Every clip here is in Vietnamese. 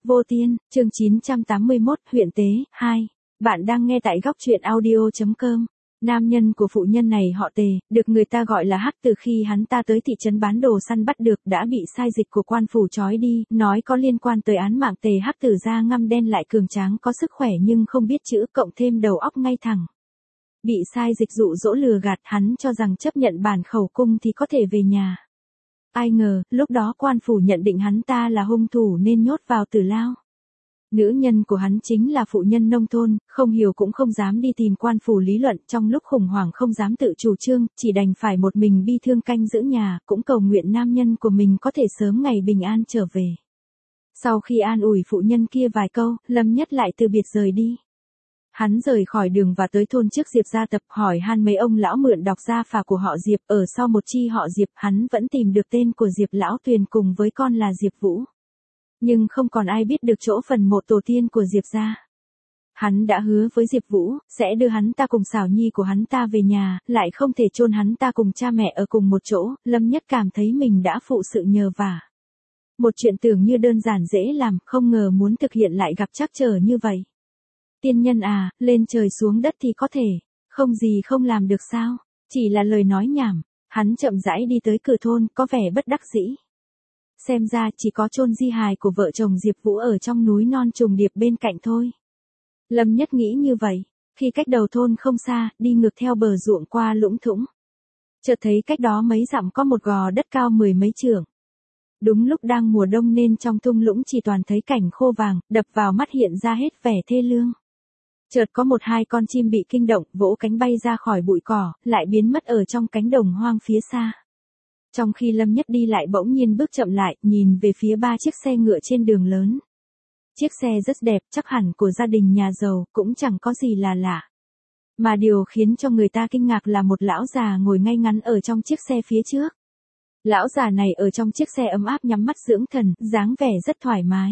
Vô Tiên, chương 981, huyện tế, 2. Bạn đang nghe tại góc truyện audio.com. Nam nhân của phụ nhân này họ Tề, được người ta gọi là Hắc từ khi hắn ta tới thị trấn bán đồ săn bắt được đã bị sai dịch của quan phủ trói đi, nói có liên quan tới án mạng Tề Hắc từ da ngăm đen lại cường tráng có sức khỏe nhưng không biết chữ cộng thêm đầu óc ngay thẳng. Bị sai dịch dụ dỗ lừa gạt hắn cho rằng chấp nhận bản khẩu cung thì có thể về nhà. Ai ngờ, lúc đó quan phủ nhận định hắn ta là hung thủ nên nhốt vào tử lao. Nữ nhân của hắn chính là phụ nhân nông thôn, không hiểu cũng không dám đi tìm quan phủ lý luận, trong lúc khủng hoảng không dám tự chủ trương, chỉ đành phải một mình bi thương canh giữ nhà, cũng cầu nguyện nam nhân của mình có thể sớm ngày bình an trở về. Sau khi an ủi phụ nhân kia vài câu, Lâm Nhất lại từ biệt rời đi. Hắn rời khỏi đường và tới thôn trước Diệp gia tập hỏi han mấy ông lão mượn đọc gia phả của họ Diệp, ở sau một chi họ Diệp hắn vẫn tìm được tên của Diệp lão Tuyền cùng với con là Diệp Vũ. Nhưng không còn ai biết được chỗ phần mộ tổ tiên của Diệp gia. Hắn đã hứa với Diệp Vũ, sẽ đưa hắn ta cùng xảo nhi của hắn ta về nhà, lại không thể chôn hắn ta cùng cha mẹ ở cùng một chỗ, Lâm Nhất cảm thấy mình đã phụ sự nhờ vả. Một chuyện tưởng như đơn giản dễ làm, không ngờ muốn thực hiện lại gặp trắc trở như vậy. Tiên nhân à, lên trời xuống đất thì có thể, không gì không làm được sao, chỉ là lời nói nhảm. Hắn chậm rãi đi tới cửa thôn, có vẻ bất đắc dĩ. Xem ra chỉ có chôn di hài của vợ chồng Diệp Vũ ở trong núi non trùng điệp bên cạnh thôi. Lâm Nhất nghĩ như vậy, khi cách đầu thôn không xa, đi ngược theo bờ ruộng qua lũng thủng. Chợt thấy cách đó mấy dặm có một gò đất cao mười mấy trượng. Đúng lúc đang mùa đông nên trong thung lũng chỉ toàn thấy cảnh khô vàng, đập vào mắt hiện ra hết vẻ thê lương. Chợt có một hai con chim bị kinh động, vỗ cánh bay ra khỏi bụi cỏ, lại biến mất ở trong cánh đồng hoang phía xa. Trong khi Lâm Nhất đi lại bỗng nhiên bước chậm lại, nhìn về phía ba chiếc xe ngựa trên đường lớn. Chiếc xe rất đẹp, chắc hẳn của gia đình nhà giàu, cũng chẳng có gì là lạ. Mà điều khiến cho người ta kinh ngạc là một lão già ngồi ngay ngắn ở trong chiếc xe phía trước. Lão già này ở trong chiếc xe ấm áp nhắm mắt dưỡng thần, dáng vẻ rất thoải mái.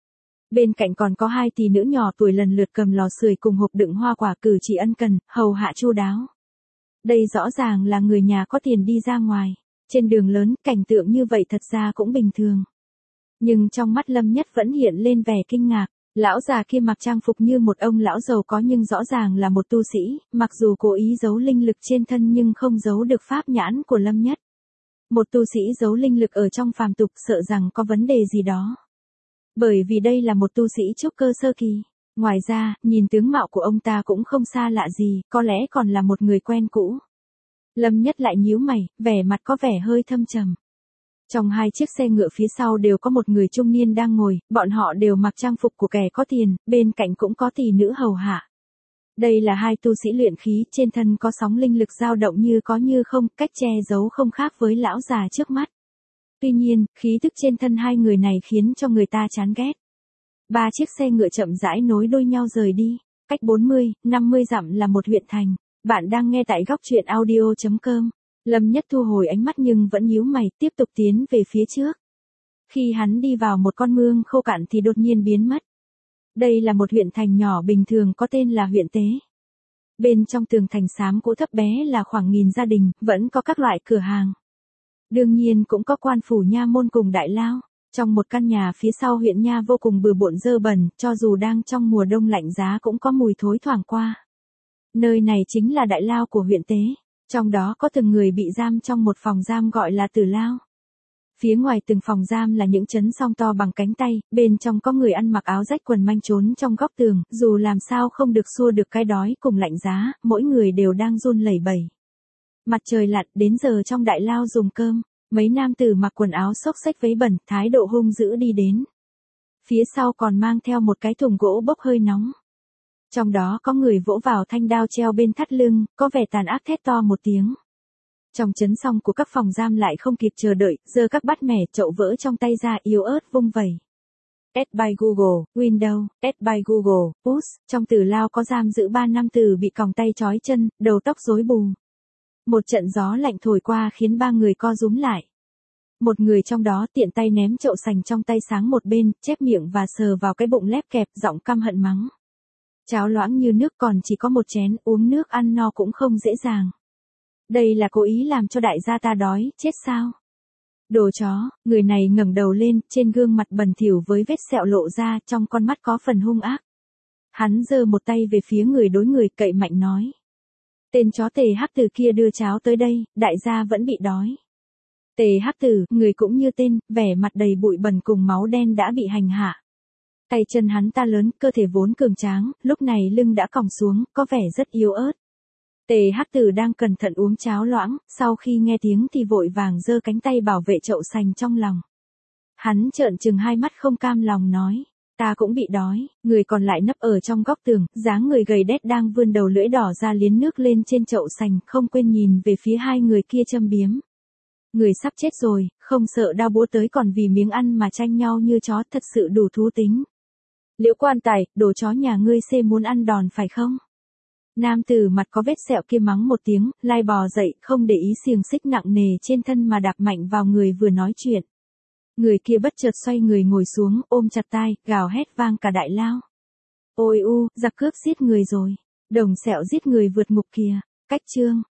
Bên cạnh còn có hai tỷ nữ nhỏ tuổi lần lượt cầm lò sưởi cùng hộp đựng hoa quả cử chỉ ân cần, hầu hạ chu đáo. Đây rõ ràng là người nhà có tiền đi ra ngoài. Trên đường lớn, cảnh tượng như vậy thật ra cũng bình thường. Nhưng trong mắt Lâm Nhất vẫn hiện lên vẻ kinh ngạc. Lão già kia mặc trang phục như một ông lão giàu có nhưng rõ ràng là một tu sĩ, mặc dù cố ý giấu linh lực trên thân nhưng không giấu được pháp nhãn của Lâm Nhất. Một tu sĩ giấu linh lực ở trong phàm tục sợ rằng có vấn đề gì đó. Bởi vì đây là một tu sĩ trúc cơ sơ kỳ. Ngoài ra, nhìn tướng mạo của ông ta cũng không xa lạ gì, có lẽ còn là một người quen cũ. Lâm Nhất lại nhíu mày, vẻ mặt có vẻ hơi thâm trầm. Trong hai chiếc xe ngựa phía sau đều có một người trung niên đang ngồi, bọn họ đều mặc trang phục của kẻ có tiền, bên cạnh cũng có tỷ nữ hầu hạ. Đây là hai tu sĩ luyện khí, trên thân có sóng linh lực dao động như có như không, cách che giấu không khác với lão già trước mắt. Tuy nhiên, khí tức trên thân hai người này khiến cho người ta chán ghét. Ba chiếc xe ngựa chậm rãi nối đuôi nhau rời đi, cách 40, 50 dặm là một huyện thành. Bạn đang nghe tại góc truyện audio.com. Lâm Nhất thu hồi ánh mắt nhưng vẫn nhíu mày, tiếp tục tiến về phía trước. Khi hắn đi vào một con mương khô cạn thì đột nhiên biến mất. Đây là một huyện thành nhỏ bình thường có tên là huyện Tế. Bên trong tường thành xám cũ thấp bé là khoảng 1000 gia đình, vẫn có các loại cửa hàng. Đương nhiên cũng có quan phủ nha môn cùng đại lao. Trong một căn nhà phía sau huyện nha vô cùng bừa bộn dơ bẩn, cho dù đang trong mùa đông lạnh giá cũng có mùi thối thoảng qua. Nơi này chính là đại lao của huyện Tế. Trong đó có từng người bị giam trong một phòng giam gọi là tử lao. Phía ngoài từng phòng giam là những chấn song to bằng cánh tay, bên trong có người ăn mặc áo rách quần manh trốn trong góc tường, dù làm sao không được xua được cái đói cùng lạnh giá, mỗi người đều đang run lẩy bẩy. Mặt trời lặn, đến giờ trong đại lao dùng cơm, mấy nam tử mặc quần áo xốc xếch vấy bẩn, thái độ hung dữ đi đến. Phía sau còn mang theo một cái thùng gỗ bốc hơi nóng. Trong đó có người vỗ vào thanh đao treo bên thắt lưng, có vẻ tàn ác thét to một tiếng. Trong chấn song của các phòng giam lại không kịp chờ đợi, giơ các bát mẻ chậu vỡ trong tay ra yếu ớt vung vẩy. Add by Google, Windows, Add by Google, Push, trong tử lao có giam giữ 3 nam tử bị còng tay trói chân, đầu tóc rối bù. Một trận gió lạnh thổi qua khiến 3 người co rúm lại. Một người trong đó tiện tay ném chậu sành trong tay sáng một bên, chép miệng và sờ vào cái bụng lép kẹp, giọng căm hận mắng. Cháo loãng như nước còn chỉ có một chén, uống nước ăn no cũng không dễ dàng. Đây là cố ý làm cho đại gia ta đói, chết sao? Đồ chó, người này ngẩng đầu lên, trên gương mặt bẩn thỉu với vết sẹo lộ ra, trong con mắt có phần hung ác. Hắn giơ một tay về phía người đối người, cậy mạnh nói. Tên chó Tề Hắc Tử kia đưa cháo tới đây, đại gia vẫn bị đói. Tề Hắc Tử, người cũng như tên, vẻ mặt đầy bụi bẩn cùng máu đen đã bị hành hạ. Tay chân hắn ta lớn, cơ thể vốn cường tráng, lúc này lưng đã còng xuống, có vẻ rất yếu ớt. Tề Hắc Tử đang cẩn thận uống cháo loãng, sau khi nghe tiếng thì vội vàng giơ cánh tay bảo vệ chậu sành trong lòng. Hắn trợn trừng hai mắt không cam lòng nói. Ta cũng bị đói, người còn lại nấp ở trong góc tường, dáng người gầy đét đang vươn đầu lưỡi đỏ ra liếm nước lên trên chậu sành, không quên nhìn về phía hai người kia châm biếm. Người sắp chết rồi, không sợ đao búa tới còn vì miếng ăn mà tranh nhau như chó, thật sự đủ thú tính. Liễu Quan Tài, đồ chó nhà ngươi xê muốn ăn đòn phải không? Nam tử mặt có vết sẹo kia mắng một tiếng, lai bò dậy, không để ý xiềng xích nặng nề trên thân mà đạp mạnh vào người vừa nói chuyện. Người kia bất chợt xoay người ngồi xuống, ôm chặt tai, gào hét vang cả đại lao. Ôi u, giặc cướp giết người rồi. Đồng sẹo giết người vượt ngục kìa. Cách chương.